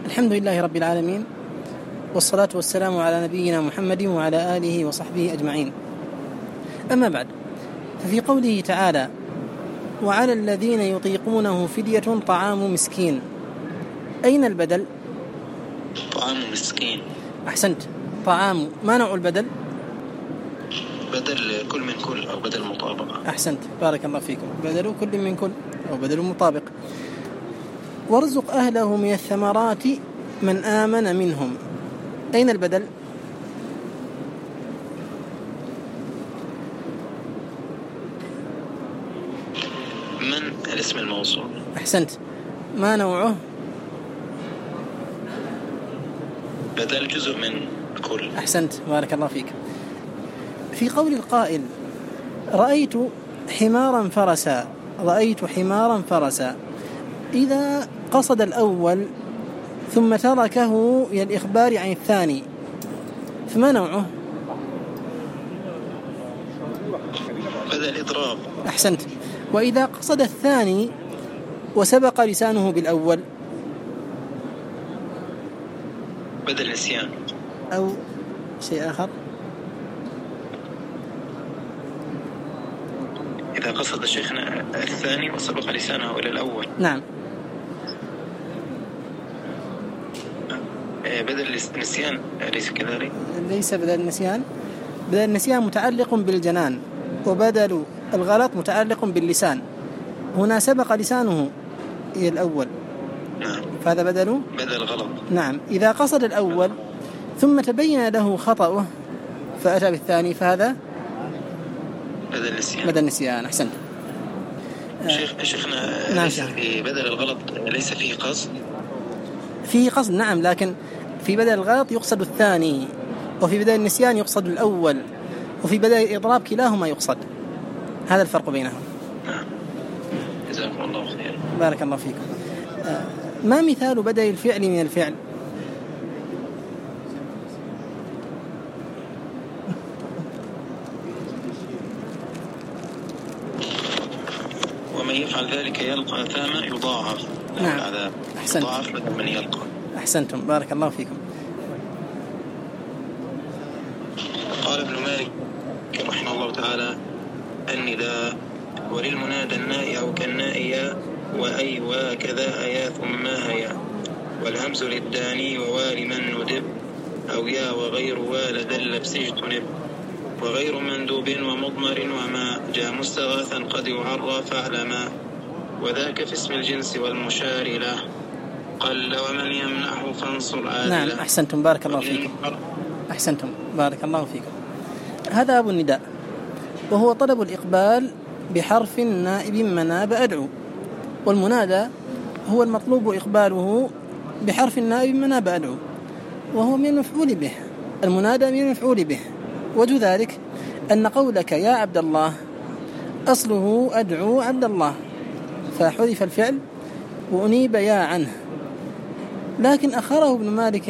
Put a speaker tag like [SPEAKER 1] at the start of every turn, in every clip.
[SPEAKER 1] الحمد لله رب العالمين، والصلاة والسلام على نبينا محمد وعلى آله وصحبه أجمعين. أما بعد، ففي قوله تعالى: وعلى الذين يطيقونه فدية طعام مسكين، أين البدل؟
[SPEAKER 2] طعام مسكين.
[SPEAKER 1] أحسنت. طعام، ما نوع البدل؟
[SPEAKER 2] بدل كل من كل أو بدل مطابقة.
[SPEAKER 1] أحسنت، بارك الله فيكم. بدل كل من كل أو بدل مطابق. وارزق أهله من الثمرات من آمن منهم، أين البدل؟
[SPEAKER 2] من الاسم الموصول.
[SPEAKER 1] أحسنت. ما نوعه؟
[SPEAKER 2] بدل جزء من كل.
[SPEAKER 1] أحسنت، بارك الله فيك. في قول القائل: رأيت حمارا فرسا، رأيت حمارا فرسا، إذا قصد الأول ثم تركه للإخبار عن الثاني، فما نوعه؟
[SPEAKER 2] بدل إضراب.
[SPEAKER 1] أحسنت. وإذا قصد الثاني وسبق لسانه بالأول،
[SPEAKER 2] بدل نسيان
[SPEAKER 1] أو شيء آخر.
[SPEAKER 2] إذا قصد شيخنا الثاني وسبق لسانه إلى الأول.
[SPEAKER 1] نعم.
[SPEAKER 2] بدل النسيان أليس كذلك؟
[SPEAKER 1] ليس بدل النسيان. بدل النسيان متعلق بالجنان، وبدل الغلط متعلق باللسان. هنا سبق لسانه إلى الأول.
[SPEAKER 2] نعم.
[SPEAKER 1] فهذا بدل
[SPEAKER 2] غلط.
[SPEAKER 1] نعم. إذا قصد الأول ثم تبين له خطأه فأتى بالثاني، فهذا بدل نسيان. أحسنت.
[SPEAKER 2] شيخنا،
[SPEAKER 1] نعم.
[SPEAKER 2] في بدل الغلط ليس فيه قصد؟
[SPEAKER 1] فيه قصد، نعم، لكن في بدل الغلط يقصد الثاني، وفي بدل النسيان يقصد الأول، وفي بدل الإضراب كلاهما يقصد. هذا الفرق بينهم.
[SPEAKER 2] نعم. جزاكم الله خير.
[SPEAKER 1] بارك الله فيكم. ما مثال بدل الفعل من الفعل؟
[SPEAKER 2] ومن يفعل ذلك يلقى أثاما يضاعف.
[SPEAKER 1] نعم.
[SPEAKER 2] العذاب.
[SPEAKER 1] أحسنت.
[SPEAKER 2] يضاعف بدل من يلقى.
[SPEAKER 1] أحسنتم، بارك الله فيكم.
[SPEAKER 2] قال ابن مالك رحمه الله تعالى: النداء وللمنادى الناء أو كالناء وأي وكذا أيا ثم هيا، والهمز للداني ووال من ندب أو يا وغير والد اللبس اجتنب، وغير مندوب ومضمر وما جاء مستغاثا قد يعرى فاعلما، وذاك في اسم الجنس والمشار له قل ومن يمنعه فانصر عادلا.
[SPEAKER 1] نعم. أحسنتم، بارك الله فيكم. أحسنتم، بارك الله فيكم. هذا أبو النداء، وهو طلب الإقبال بحرف نائب مناب أدعو، والمنادى هو المطلوب إقباله بحرف نائب مناب أدعو، وهو من المفعول به. المنادى من المفعول به. وجه ذلك أن قولك يا عبد الله أصله أدعو عبد الله، فحذف الفعل وأنيب يا عنه، لكن أخره ابن مالك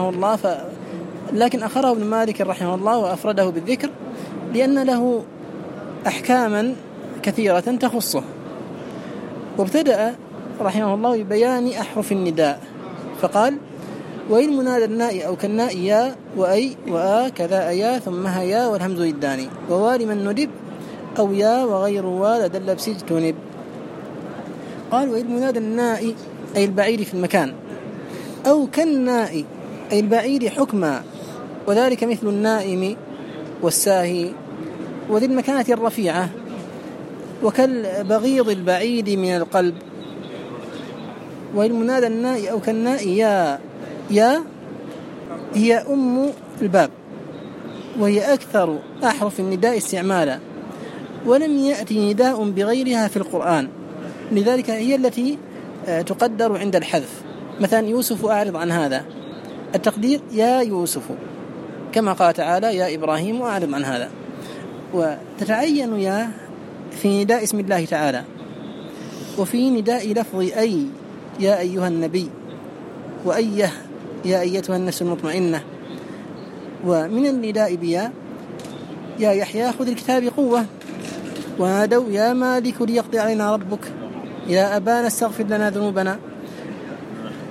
[SPEAKER 1] رحمه الله وأفرده بالذكر لأن له أحكاما كثيرة تخصه. وابتدأ رحمه الله ببيان أحرف النداء فقال: وإلمنادى الناء أو كالناء يا وأي وآ كذا أيا ثم هيا والهمز للداني ووال من ندب أو يا وغير والد اللبس اجتنب. قال: وإلمنادى الناء أي البعيد في المكان، أو كالناء أي البعيد حكما، وذلك مثل النائم والساهي وذي المكانة الرفيعة، وكالبغيض البعيد من القلب. والمنادى الناء أو كالناء يا هي أم الباب، وهي أكثر أحرف النداء استعمالا، ولم يأتي نداء بغيرها في القرآن، لذلك هي التي تقدر عند الحذف. مثلا يوسف أعرض عن هذا، التقدير يا يوسف، كما قال تعالى يا إبراهيم أعرض عن هذا. وتتعين يا في نداء اسم الله تعالى، وفي نداء لفظ أي يا أيها النبي، وأيه يا أيتها النفس المطمئنة. ومن النداء بيا يا يحيى خذ الكتاب قوة، ونادوا يا مالك ليقضي علينا ربك، يا أبانا استغفر لنا ذنوبنا.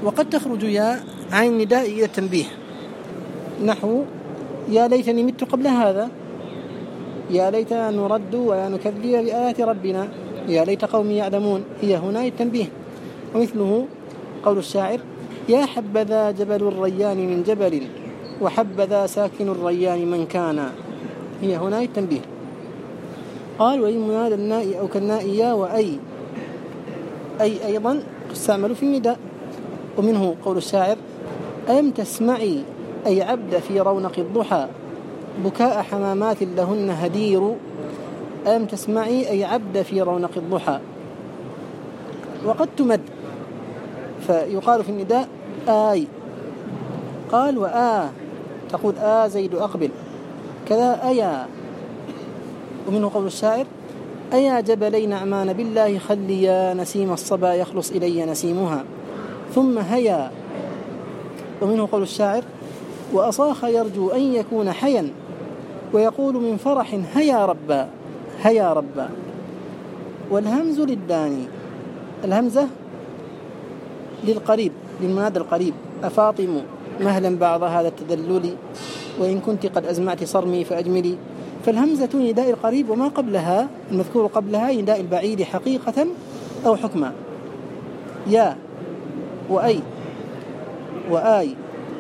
[SPEAKER 1] وقد تخرج يا عن النداء إلى التنبيه، نحو يا ليتني مت قبل هذا، يا ليتنا نرد ولا نكذب بآيات ربنا، يا ليت قومي يعلمون، هي هنا التنبيه. ومثله قول الشاعر يا حبذا جبل الريان من جبل وحبذا ساكن الريان من كان، هي هنا التنبيه. قال وإن منادى الناء أو كالناء يا وأي، أي أيضا تستعمل في النداء. ومنه قول الشاعر ألم تسمعي أي عبد في رونق الضحى بكاء حمامات لهن هدير، ألم تسمعي أي عبد في رونق الضحى. وقد تمد فيقال في النداء آي. قال تقول زيد أقبل، كذا أيا. ومنه قول الشاعر أيا جبلين أعمان بالله خليا نسيم الصبا يخلص إلي نسيمها، ثم هيا. ومنه قول الشاعر وأصاخ يرجو أن يكون حيا ويقول من فرح هيا ربا هيا ربا. والهمز للداني، الهمزة للقريب، للمنادى القريب، أفاطم مهلا بعض هذا التدلل وإن كنت قد أزمعت صرمي فأجملي. فالهمزة نداء القريب، وما قبلها المذكور قبلها نداء البعيد حقيقة أو حكما. يا وأي وآي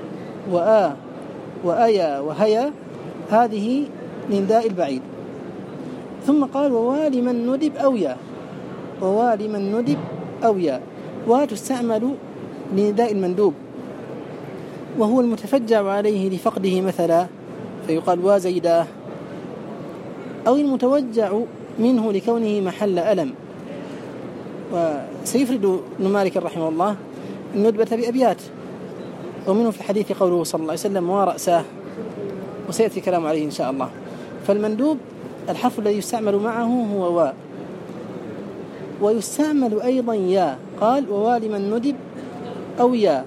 [SPEAKER 1] وآيا وهيا، هذه نداء البعيد. ثم قال ووالي من ندب أو يا، ووالي من ندب أو يا، وتستعمل لنداء المندوب وهو المتفجع عليه لفقده مثلا، فيقال وزيداه، أو المتوجع منه لكونه محل ألم. وسيفرد ابن مالك رحمه الله الندبة بأبيات، ومنه في الحديث قوله صلى الله عليه وسلم ورأساه، وسيأتي كلام عليه إن شاء الله. فالمندوب الحرف الذي يستعمل معه هو ويستعمل أيضا يا. قال ووالي من ندب أو يا،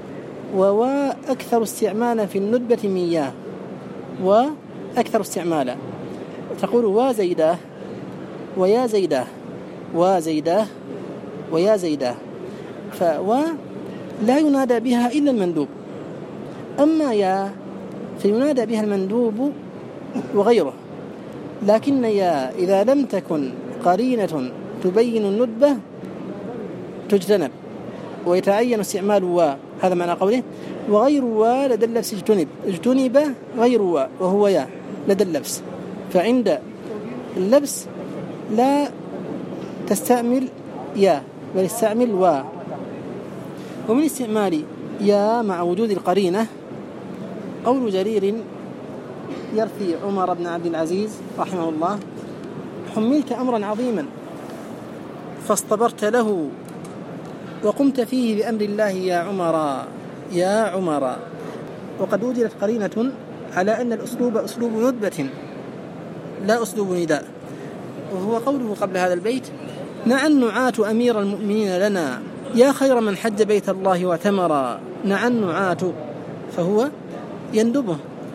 [SPEAKER 1] أكثر استعمالا في الندبة من يا، وأكثر استعمالا. تقول وزيداه ويا زيداه، وزيداه ويا زيداه. لا ينادى بها إلا المندوب. أما يا فينادى بها المندوب وغيره، لكن يا إذا لم تكن قرينة تبين الندبة تجتنب ويتعين استعمال هذا معنى قوله وغير لدى اللبس اجتنب غير وهو يا لدى اللبس. فعند اللبس لا تستعمل يا بل استعمل ومن استعمال يا مع وجود القرينة قول جرير يرثي عمر بن عبد العزيز رحمه الله حملت أمرا عظيما فاصطبرت له وقمت فيه بأمر الله يا عمر. وقد وجدت قرينة على أن الأسلوب أسلوب ندبة لا أسلوب نداء، وهو قوله قبل هذا البيت نعى النعاة أمير المؤمنين لنا يا خير من حج بيت الله واعتمر. نعى النعاة فهو يندبه.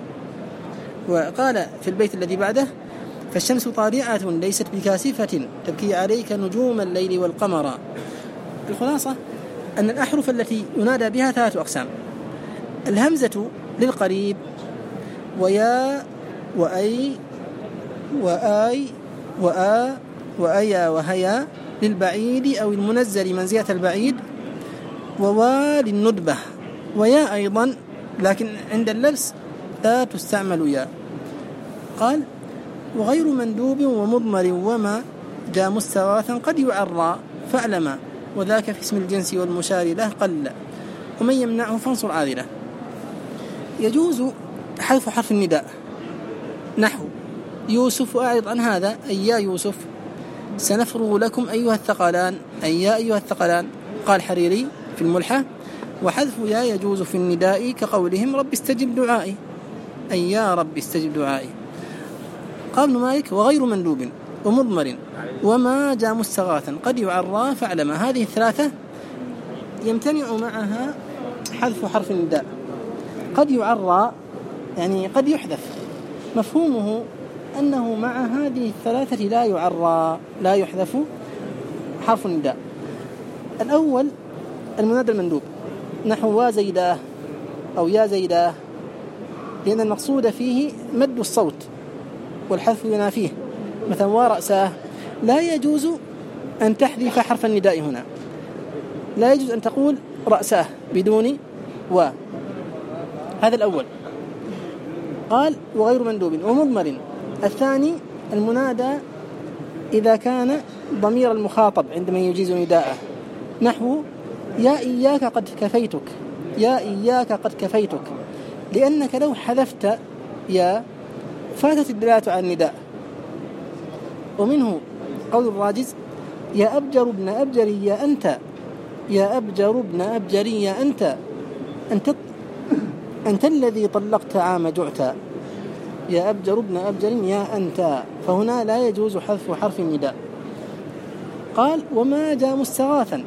[SPEAKER 1] وقال في البيت الذي بعده فالشمس طالعة ليست بكاسفة تبكي عليك نجوم الليل والقمر. الخلاصة أن الأحرف التي ينادى بها 3 أقسام: الهمزة للقريب، ويا وأي وآي وأيا وهيا للبعيد أو المنزل منزلة البعيد، للندبة، ويا أيضا لكن عند اللبس لا تستعمل يا. قال وغير مندوب ومضمر وما جاء مستغاثا قد يعرى فاعلم وذاك في اسم الجنس والمشار له قل ومن يمنعه فانصر عاذله. يجوز حذف حرف النداء نحو يوسف أعرض عن هذا أي يا يوسف، سنفرغ لكم أيها الثقلان أي يا أيها الثقلان. قال حريري في الملحة وحذف يا يجوز في النداء كقولهم رب استجب دعائي أي يا رب استجب دعائي. قال ابن مالك وغير مندوب ومضمر وما جاء مستغاثا قد يعرى فاعلم. هذه 3 يمتنع معها حذف حرف النداء. قد يعرى يعني قد يحذف، مفهومه أنه مع هذه 3 لا يعرى لا يحذف حرف النداء. الأول المنادى المندوب نحو وزيداه أو يا زيداه، لأن المقصود فيه مد الصوت والحذف ينافيه. مثلا ورأساه، لا يجوز أن تحذف حرف النداء هنا، لا يجوز أن تقول رأساه بدون و. هذا الأول. قال وغير مندوب ومضمر. الثاني المنادى إذا كان ضمير المخاطب عندما يجيز نداءه، نحو يا إياك قد كفيتك، يا إياك قد كفيتك، لأنك لو حذفت يا فاتت الدلالة على النداء. ومنه قول الراجز يا أبجر ابن أبجر يا أنت، يا أبجر ابن أبجر يا أنت، أنت الذي طلقت عام جعتا، يا أبجر ابن أبجر يا أنت. فهنا لا يجوز حذف حرف النداء. قال وما جاء مستغاثا،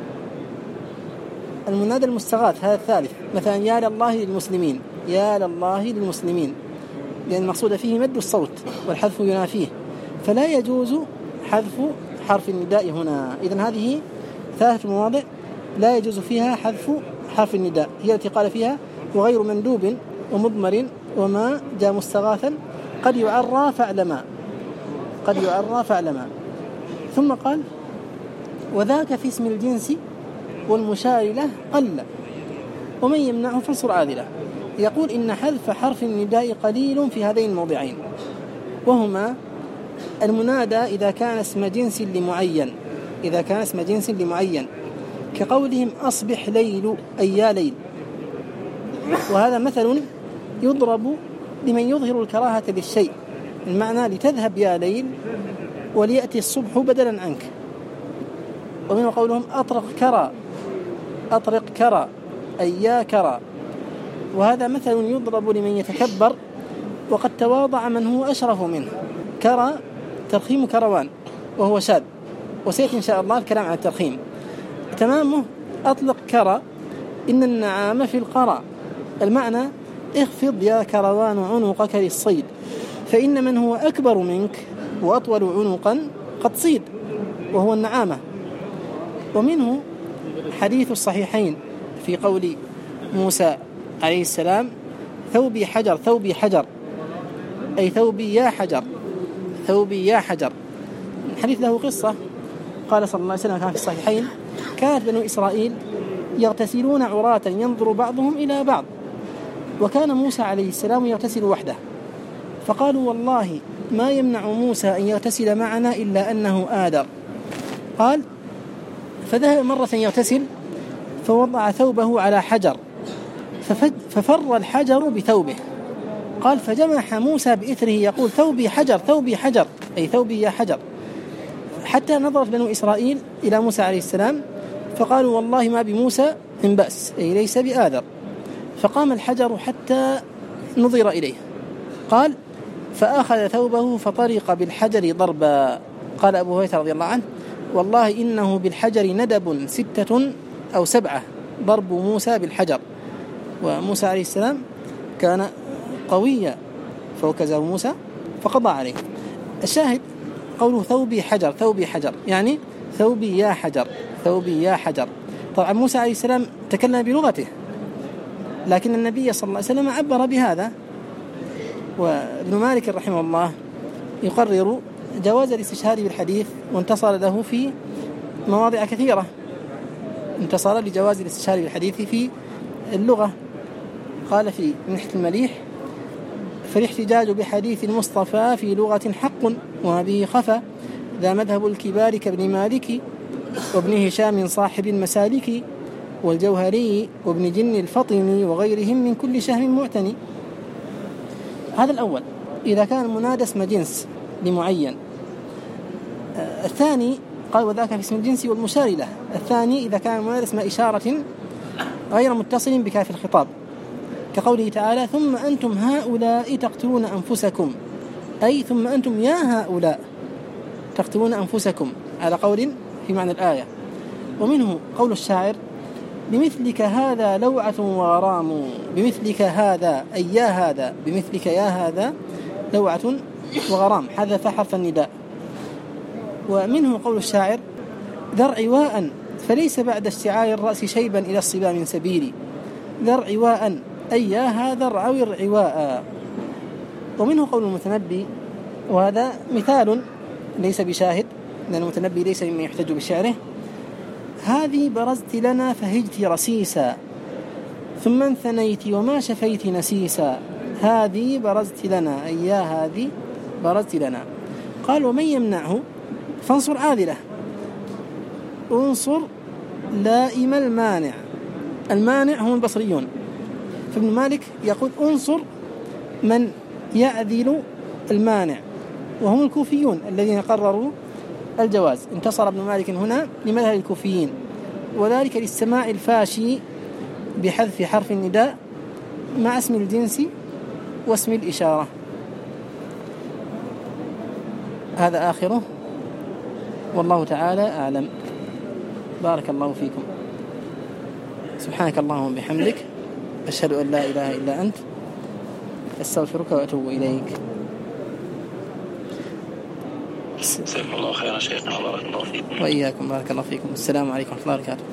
[SPEAKER 1] المنادى المستغاث هذا الثالث، مثلا يا لله للمسلمين، يا لله للمسلمين، لأن المقصود فيه مد الصوت والحذف ينافيه، فلا يجوز حذف حرف النداء هنا. إذن هذه ثلاثة مواضع لا يجوز فيها حذف حرف النداء، هي التي قال فيها وغير مندوب ومضمر وما جاء مستغاثا قد يعرى فاعلما، قد يعرى فاعلما. ثم قال وذاك في اسم الجنس والمشار له قل، ومن يمنعه فانصر عاذله. يقول إن حذف حرف النداء قليل في هذين الموضعين، وهما المنادى إذا كان اسم جنس لمعين، إذا كان اسم جنس لمعين، كقولهم أصبح ليل أي يا ليل، وهذا مثل يضرب لمن يظهر الكراهة للشيء، المعنى لتذهب يا ليل وليأتي الصبح بدلا عنك. ومنه قولهم أطرق كرى، أطرق كرى أي يا كرى، وهذا مثل يضرب لمن يتكبر وقد تواضع من هو أشرف منه. كرى ترخيم كروان وهو شاذ، وسيأتي إن شاء الله الكلام عن الترخيم. تمامه أطلق كرى إن النعام في القرى، المعنى اخفض يا كروان عنقك للصيد، فإن من هو أكبر منك وأطول عنقا قد صيد، وهو النعامة. ومنه حديث الصحيحين في قول موسى عليه السلام ثوبي حجر ثوبي حجر، أي ثوبي يا حجر، ثوبي يا حجر. الحديث له قصة، قال صلى الله عليه وسلم كان في الصحيحين كانت بنو إسرائيل يغتسلون عراة ينظر بعضهم إلى بعض، وكان موسى عليه السلام يغتسل وحده، فقالوا والله ما يمنع موسى أن يغتسل معنا إلا أنه آدر. قال فذهب مرة يغتسل فوضع ثوبه على حجر ففر الحجر بثوبه. قال فجمح موسى بإثره يقول ثوبي حجر ثوبي حجر، أي ثوبي يا حجر، حتى نظرت بنو إسرائيل إلى موسى عليه السلام فقالوا والله ما بموسى من بأس، أي ليس بآذر. فقام الحجر حتى نظر إليه. قال فأخذ ثوبه فطرق بالحجر ضربا. قال أبو هريرة رضي الله عنه والله إنه بالحجر ندب 6 أو 7 ضرب موسى بالحجر، وموسى عليه السلام كان قويا فوكزه موسى فقضى عليه. الشاهد قوله ثوبي حجر ثوبي حجر، يعني ثوبي يا حجر ثوبي يا حجر. طبعا موسى عليه السلام تكلم بلغته، لكن النبي صلى الله عليه وسلم عبر بهذا. وابن مالك رحمه الله يقرر جواز الاستشهاد بالحديث، وانتصر له في مواضع كثيرة، انتصر لجواز الاستشهاد بالحديث في اللغة. قال في منحة المليح فالاحتجاج بحديث المصطفى في لغة حق وما به خفى، ذا مذهب الكبار كابن مالك وابن هشام صاحب المسالك والجوهري وابن جن الفطن وغيرهم من كل شهم معتني. هذا الأول إذا كان المنادى اسم جنس لمعين. الثاني قال وذاك في اسم الجنس والمشار له. الثاني إذا كان المنادى اسم إشارة غير متصل بكاف الخطاب، كقوله تعالى ثم أنتم هؤلاء تقتلون أنفسكم، أي ثم أنتم يا هؤلاء تقتلون أنفسكم، على قول في معنى الآية. ومنه قول الشاعر بمثلك هذا لوعة وغرام، بمثلك هذا أي يا هذا، بمثلك يا هذا لوعة وغرام، حذف حرف النداء. ومنه قول الشاعر ذر عواء فليس بعد اشتعال الرأس شيبا إلى الصبا من سبيلي ذر عواء أياها ذر عوير عواء. ومنه قول المتنبي، وهذا مثال ليس بشاهد لأن المتنبي ليس مما يحتج بشعره: هذه برزت لنا فهجت رسيسا ثم انثنيت وما شفيت نسيسا. هذه برزت لنا أي هذه برزت لنا. قال: ومن يمنعه فانصر عاذله، انصر لائم المانع. المانع هم البصريون، فابن مالك يقول انصر من يعذل المانع، وهم الكوفيون الذين قرروا الجواز. انتصر ابن مالك هنا لمذهب الكوفيين، وذلك للسماع الفاشي بحذف حرف النداء مع اسم الجنس واسم الإشارة. هذا آخره، والله تعالى أعلم. بارك الله فيكم. سبحانك اللهم وبحمدك، أشهد أن لا إله إلا أنت، أستغفرك وأتوب إليك.
[SPEAKER 2] جزاكم الله خيرا شيخنا، بارك الله فيكم.
[SPEAKER 1] وإياكم، بارك الله فيكم. السلام عليكم ورحمة الله وبركاته.